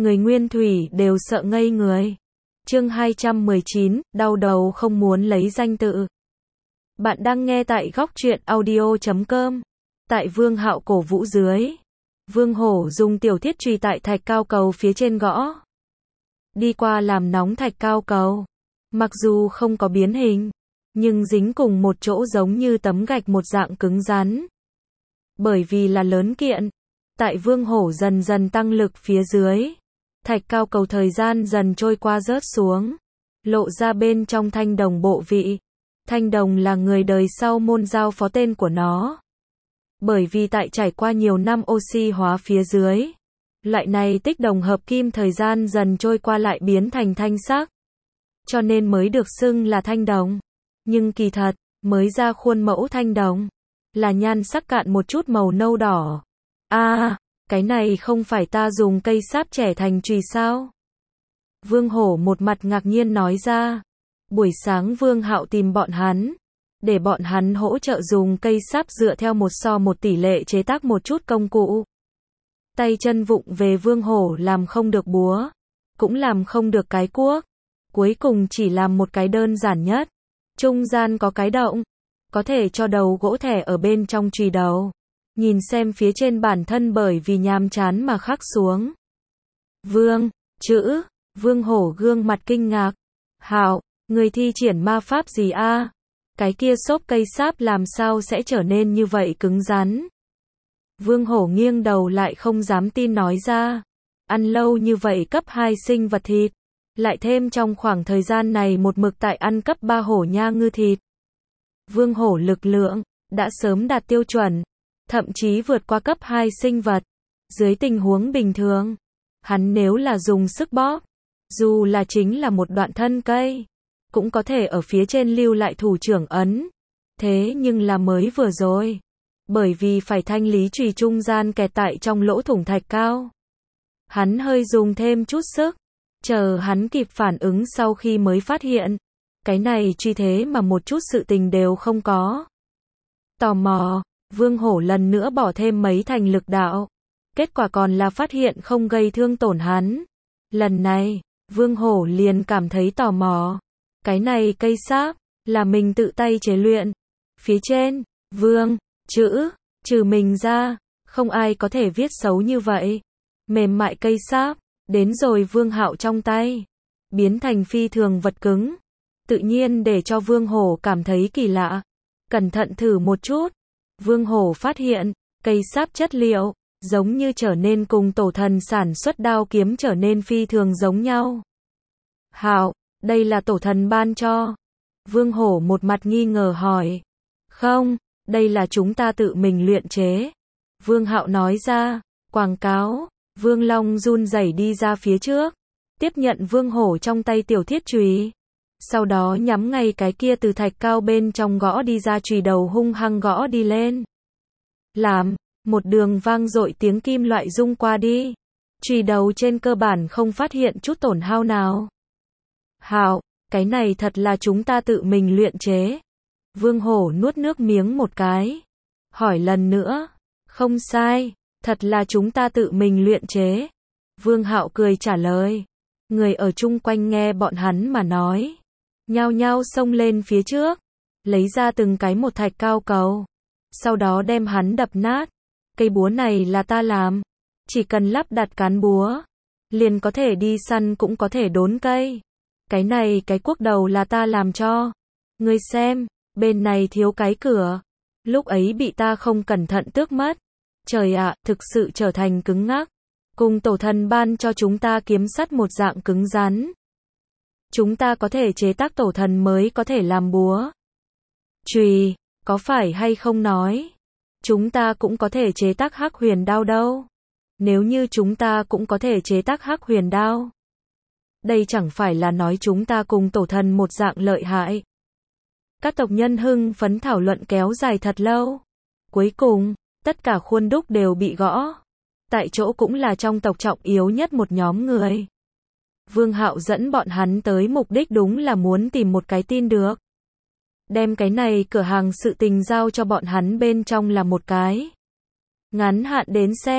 Người Nguyên Thủy đều sợ ngây người. Chương 219, đau đầu không muốn lấy danh tự. Bạn đang nghe tại góc truyện audio.com. Tại Vương Hạo cổ vũ dưới, Vương Hổ dùng tiểu thiết chùy tại thạch cao cầu phía trên gõ. Đi qua làm nóng thạch cao cầu. Mặc dù không có biến hình, nhưng dính cùng một chỗ giống như tấm gạch một dạng cứng rắn. Bởi vì là lớn kiện, tại Vương Hổ dần dần tăng lực phía dưới, thạch cao cầu thời gian dần trôi qua rớt xuống, lộ ra bên trong thanh đồng bộ vị. Thanh đồng là người đời sau môn giao phó tên của nó. Bởi vì tại trải qua nhiều năm oxy hóa phía dưới, loại này tích đồng hợp kim thời gian dần trôi qua lại biến thành thanh sắc, cho nên mới được xưng là thanh đồng. Nhưng kỳ thật, mới ra khuôn mẫu thanh đồng là nhan sắc cạn một chút màu nâu đỏ. Cái này không phải ta dùng cây sáp trẻ thành chùy sao? Vương Hổ một mặt ngạc nhiên nói ra. Buổi sáng Vương Hạo tìm bọn hắn, để bọn hắn hỗ trợ dùng cây sáp dựa theo 1:1 tỷ lệ chế tác một chút công cụ. Tay chân vụng về Vương Hổ làm không được búa, cũng làm không được cái cuốc, cuối cùng chỉ làm một cái đơn giản nhất. Trung gian có cái động, có thể cho đầu gỗ thẻ ở bên trong chùy đầu. Nhìn xem phía trên bản thân bởi vì nhàm chán mà khắc xuống Vương, chữ, Vương Hổ gương mặt kinh ngạc. Hạo, người thi triển ma pháp gì a? Cái kia xốp cây sáp làm sao sẽ trở nên như vậy cứng rắn? Vương Hổ nghiêng đầu lại không dám tin nói ra. Ăn lâu như vậy cấp 2 sinh vật thịt, lại thêm trong khoảng thời gian này một mực tại ăn cấp 3 hổ nha ngư thịt. Vương Hổ lực lượng đã sớm đạt tiêu chuẩn, thậm chí vượt qua cấp 2 sinh vật. Dưới tình huống bình thường, hắn nếu là dùng sức bóp, dù là chính là một đoạn thân cây, cũng có thể ở phía trên lưu lại thủ trưởng ấn. Thế nhưng là mới vừa rồi, bởi vì phải thanh lý chùy trung gian kẹt tại trong lỗ thủng thạch cao, hắn hơi dùng thêm chút sức. Chờ hắn kịp phản ứng sau khi mới phát hiện, cái này truy thế mà một chút sự tình đều không có. Tò mò, Vương Hổ lần nữa bỏ thêm mấy thành lực đạo. Kết quả còn là phát hiện không gây thương tổn hắn. Lần này, Vương Hổ liền cảm thấy tò mò. Cái này cây sáp, là mình tự tay chế luyện. Phía trên, Vương, chữ, trừ mình ra, không ai có thể viết xấu như vậy. Mềm mại cây sáp, đến rồi Vương Hạo trong tay, biến thành phi thường vật cứng. Tự nhiên để cho Vương Hổ cảm thấy kỳ lạ. Cẩn thận thử một chút, Vương Hổ phát hiện, cây sáp chất liệu, giống như trở nên cùng tổ thần sản xuất đao kiếm trở nên phi thường giống nhau. Hạo, đây là tổ thần ban cho. Vương Hổ một mặt nghi ngờ hỏi. Không, đây là chúng ta tự mình luyện chế. Vương Hạo nói ra. Quảng cáo. Vương Long run rẩy đi ra phía trước, tiếp nhận Vương Hổ trong tay tiểu thiết chùy, sau đó nhắm ngay cái kia từ thạch cao bên trong gõ đi ra chùy đầu hung hăng gõ đi lên. Làm, một đường vang dội tiếng kim loại rung qua đi. Chùy đầu trên cơ bản không phát hiện chút tổn hao nào. Hạo, cái này thật là chúng ta tự mình luyện chế. Vương Hổ nuốt nước miếng một cái, hỏi lần nữa. Không sai. Thật là chúng ta tự mình luyện chế. Vương Hạo cười trả lời. Người ở chung quanh nghe bọn hắn mà nói, nhao nhao xông lên phía trước, lấy ra từng cái một thạch cao cầu, sau đó đem hắn đập nát. Cây búa này là ta làm, chỉ cần lắp đặt cán búa, liền có thể đi săn cũng có thể đốn cây. Cái này cái cuốc đầu là ta làm cho. Ngươi xem, bên này thiếu cái cửa, lúc ấy bị ta không cẩn thận tước mất. Trời ạ, thực sự trở thành cứng ngắc. Cùng tổ thần ban cho chúng ta kiếm sắt một dạng cứng rắn. Chúng ta có thể chế tác tổ thần mới có thể làm búa, chùy, có phải hay không nói? Chúng ta cũng có thể chế tác hắc huyền đao đâu. Nếu như chúng ta cũng có thể chế tác hắc huyền đao, đây chẳng phải là nói chúng ta cùng tổ thần một dạng lợi hại. Các tộc nhân hưng phấn thảo luận kéo dài thật lâu. Cuối cùng, tất cả khuôn đúc đều bị gõ. Tại chỗ cũng là trong tộc trọng yếu nhất một nhóm người. Vương Hạo dẫn bọn hắn tới mục đích đúng là muốn tìm một cái tin được. Đem cái này cửa hàng sự tình giao cho bọn hắn bên trong là một cái. Ngắn hạn đến xem,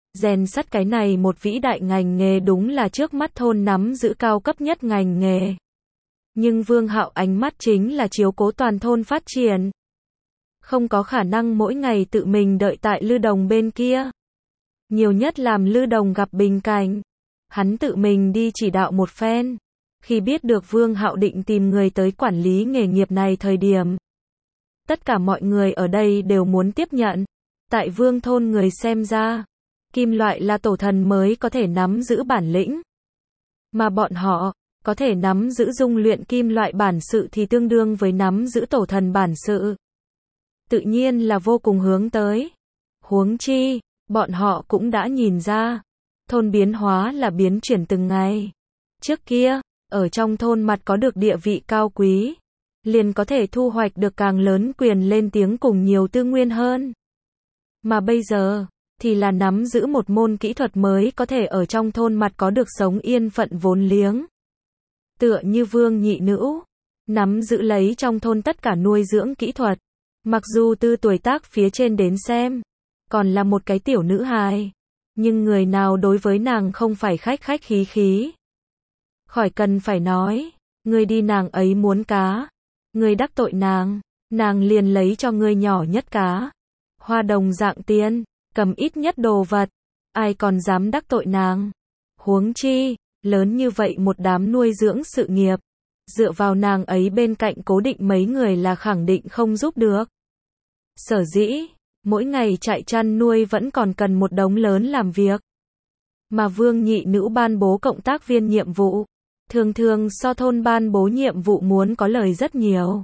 Rèn sắt cái này một vĩ đại ngành nghề đúng là trước mắt thôn nắm giữ cao cấp nhất ngành nghề. Nhưng Vương Hạo ánh mắt chính là chiếu cố toàn thôn phát triển. Không có khả năng mỗi ngày tự mình đợi tại Lư Đồng bên kia. Nhiều nhất làm Lư Đồng gặp bình cảnh. Hắn tự mình đi chỉ đạo một phen. Khi biết được Vương Hạo định tìm người tới quản lý nghề nghiệp này thời điểm, tất cả mọi người ở đây đều muốn tiếp nhận. Tại Vương thôn người xem ra, kim loại là tổ thần mới có thể nắm giữ bản lĩnh. Mà bọn họ, có thể nắm giữ dung luyện kim loại bản sự thì tương đương với nắm giữ tổ thần bản sự. Tự nhiên là vô cùng hướng tới. Huống chi, bọn họ cũng đã nhìn ra, thôn biến hóa là biến chuyển từng ngày. Trước kia, ở trong thôn mặt có được địa vị cao quý, liền có thể thu hoạch được càng lớn quyền lên tiếng cùng nhiều tư nguyên hơn. Mà bây giờ, thì là nắm giữ một môn kỹ thuật mới có thể ở trong thôn mặt có được sống yên phận vốn liếng. Tựa như Vương nhị nữ, nắm giữ lấy trong thôn tất cả nuôi dưỡng kỹ thuật. Mặc dù từ tuổi tác phía trên đến xem, còn là một cái tiểu nữ hài, nhưng người nào đối với nàng không phải khách khách khí khí. Khỏi cần phải nói, ngươi đi nàng ấy muốn cá, ngươi đắc tội nàng liền lấy cho ngươi nhỏ nhất cá. Hoa đồng dạng tiền, cầm ít nhất đồ vật, ai còn dám đắc tội nàng. Huống chi, lớn như vậy một đám nuôi dưỡng sự nghiệp, dựa vào nàng ấy bên cạnh cố định mấy người là khẳng định không giúp được. Sở dĩ, mỗi ngày trại chăn nuôi vẫn còn cần một đống lớn làm việc. Mà Vương nhị nữ ban bố cộng tác viên nhiệm vụ, thường thường so thôn ban bố nhiệm vụ muốn có lời rất nhiều.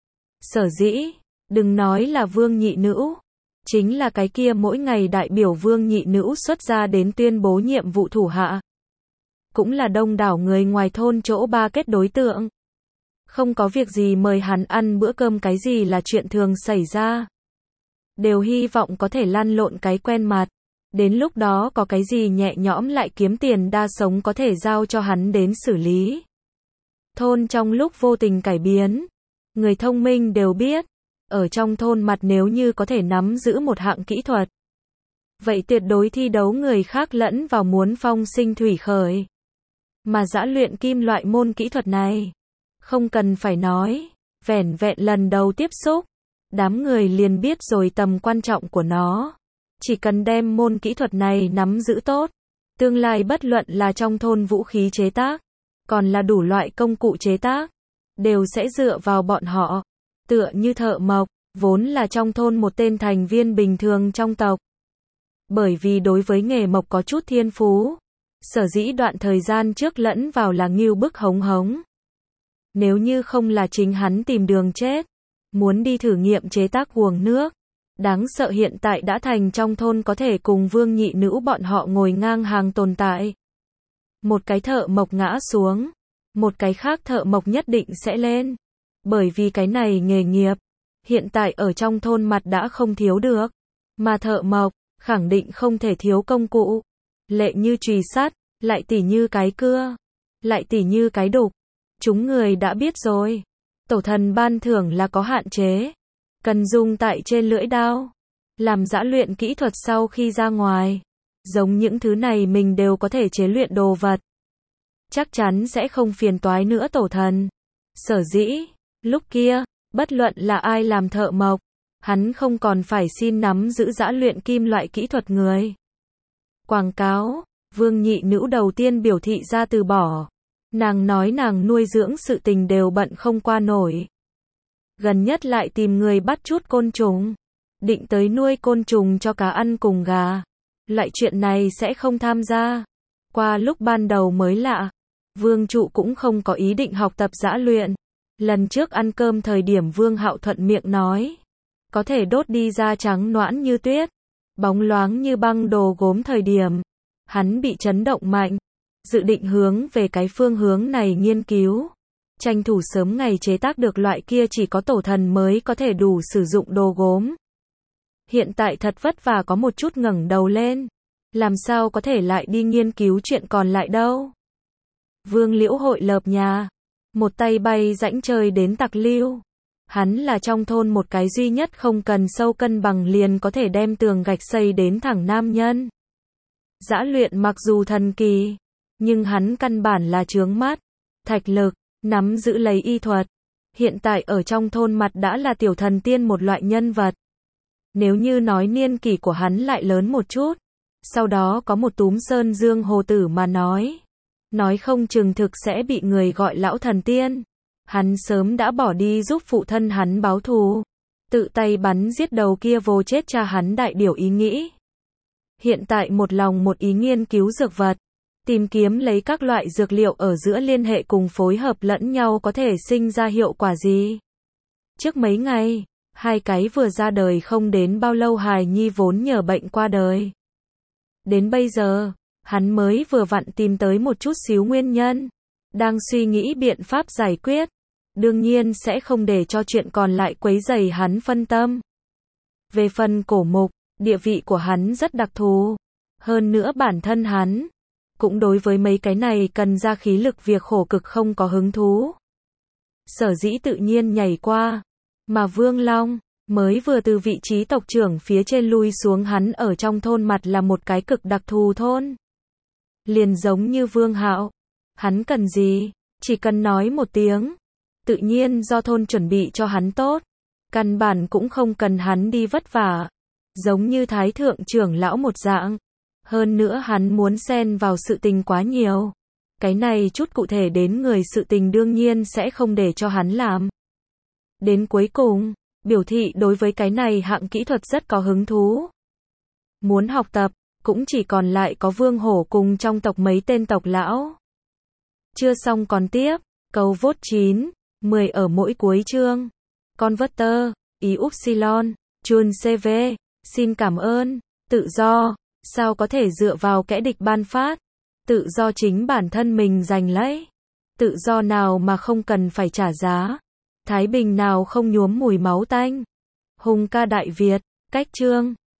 Sở dĩ, đừng nói là Vương nhị nữ, chính là cái kia mỗi ngày đại biểu Vương nhị nữ xuất ra đến tuyên bố nhiệm vụ thủ hạ. Cũng là đông đảo người ngoài thôn chỗ ba kết đối tượng. Không có việc gì mời hắn ăn bữa cơm cái gì là chuyện thường xảy ra. Đều hy vọng có thể lăn lộn cái quen mặt. Đến lúc đó có cái gì nhẹ nhõm lại kiếm tiền đa sống có thể giao cho hắn đến xử lý. Thôn trong lúc vô tình cải biến, người thông minh đều biết, ở trong thôn mặt nếu như có thể nắm giữ một hạng kỹ thuật, vậy tuyệt đối thi đấu người khác lẫn vào muốn phong sinh thủy khởi. Mà dã luyện kim loại môn kỹ thuật này, không cần phải nói, vẻn vẹn lần đầu tiếp xúc, đám người liền biết rồi tầm quan trọng của nó. Chỉ cần đem môn kỹ thuật này nắm giữ tốt, tương lai bất luận là trong thôn vũ khí chế tác, còn là đủ loại công cụ chế tác, đều sẽ dựa vào bọn họ. Tựa như thợ mộc, vốn là trong thôn một tên thành viên bình thường trong tộc. Bởi vì đối với nghề mộc có chút thiên phú, sở dĩ đoạn thời gian trước lẫn vào là ngưu bức hống hống. Nếu như không là chính hắn tìm đường chết, muốn đi thử nghiệm chế tác guồng nước, đáng sợ hiện tại đã thành trong thôn có thể cùng Vương nhị nữ bọn họ ngồi ngang hàng tồn tại. Một cái thợ mộc ngã xuống, một cái khác thợ mộc nhất định sẽ lên. Bởi vì cái này nghề nghiệp, hiện tại ở trong thôn mặt đã không thiếu được. Mà thợ mộc, khẳng định không thể thiếu công cụ. Lệ như chùy sắt, lại tỉ như cái cưa, lại tỉ như cái đục. Chúng người đã biết rồi. Tổ thần ban thưởng là có hạn chế. Cần dùng tại trên lưỡi đao. Làm dã luyện kỹ thuật sau khi ra ngoài. Giống những thứ này mình đều có thể chế luyện đồ vật. Chắc chắn sẽ không phiền toái nữa tổ thần. Sở dĩ, lúc kia, bất luận là ai làm thợ mộc, hắn không còn phải xin nắm giữ dã luyện kim loại kỹ thuật người. Quảng cáo, Vương nhị nữ đầu tiên biểu thị ra từ bỏ. Nàng nói nàng nuôi dưỡng sự tình đều bận không qua nổi. Gần nhất lại tìm người bắt chút côn trùng. Định tới nuôi côn trùng cho cá ăn cùng gà. Loại chuyện này sẽ không tham gia. Qua lúc ban đầu mới lạ, Vương trụ cũng không có ý định học tập dã luyện. Lần trước ăn cơm thời điểm Vương Hạo thuận miệng nói, có thể đốt đi da trắng nõn như tuyết, bóng loáng như băng đồ gốm thời điểm. Hắn bị chấn động mạnh, dự định hướng về cái phương hướng này nghiên cứu. Tranh thủ sớm ngày chế tác được loại kia chỉ có tổ thần mới có thể đủ sử dụng đồ gốm. Hiện tại thật vất vả có một chút ngẩng đầu lên. Làm sao có thể lại đi nghiên cứu chuyện còn lại đâu. Vương Liễu hội lợp nhà. Một tay bay rãnh trời đến Tặc Lưu. Hắn là trong thôn một cái duy nhất không cần sâu cân bằng liền có thể đem tường gạch xây đến thẳng nam nhân. Dã luyện mặc dù thần kỳ, nhưng hắn căn bản là chướng mắt. Thạch Lực, nắm giữ lấy y thuật. Hiện tại ở trong thôn mặt đã là tiểu thần tiên một loại nhân vật. Nếu như nói niên kỷ của hắn lại lớn một chút, sau đó có một túm sơn dương hồ tử mà nói không chừng thực sẽ bị người gọi lão thần tiên. Hắn sớm đã bỏ đi giúp phụ thân hắn báo thù, tự tay bắn giết đầu kia vô chết cha hắn đại điều ý nghĩ. Hiện tại một lòng một ý nghiên cứu dược vật, tìm kiếm lấy các loại dược liệu ở giữa liên hệ cùng phối hợp lẫn nhau có thể sinh ra hiệu quả gì. Trước mấy ngày, hai cái vừa ra đời không đến bao lâu hài nhi vốn nhờ bệnh qua đời. Đến bây giờ, hắn mới vừa vặn tìm tới một chút xíu nguyên nhân, đang suy nghĩ biện pháp giải quyết. Đương nhiên sẽ không để cho chuyện còn lại quấy rầy hắn phân tâm. Về phần cổ mục, địa vị của hắn rất đặc thù. Hơn nữa bản thân hắn cũng đối với mấy cái này cần ra khí lực việc khổ cực không có hứng thú. Sở dĩ tự nhiên nhảy qua. Mà Vương Long, mới vừa từ vị trí tộc trưởng phía trên lui xuống, hắn ở trong thôn mặt là một cái cực đặc thù thôn. Liền giống như Vương Hạo. Hắn cần gì? Chỉ cần nói một tiếng. Tự nhiên do thôn chuẩn bị cho hắn tốt. Căn bản cũng không cần hắn đi vất vả. Giống như Thái Thượng trưởng lão một dạng. Hơn nữa hắn muốn xen vào sự tình quá nhiều. Cái này chút cụ thể đến người sự tình đương nhiên sẽ không để cho hắn làm. Đến cuối cùng, biểu thị đối với cái này hạng kỹ thuật rất có hứng thú. Muốn học tập, cũng chỉ còn lại có Vương Hổ cùng trong tộc mấy tên tộc lão. Chưa xong còn tiếp, câu vốt 9, 10 ở mỗi cuối chương. Converter, ý Upsilon, chun CV, xin cảm ơn, tự do, sao có thể dựa vào kẻ địch ban phát, tự do chính bản thân mình giành lấy, tự do nào mà không cần phải trả giá, thái bình nào không nhuốm mùi máu tanh, hùng ca Đại Việt, cách chương.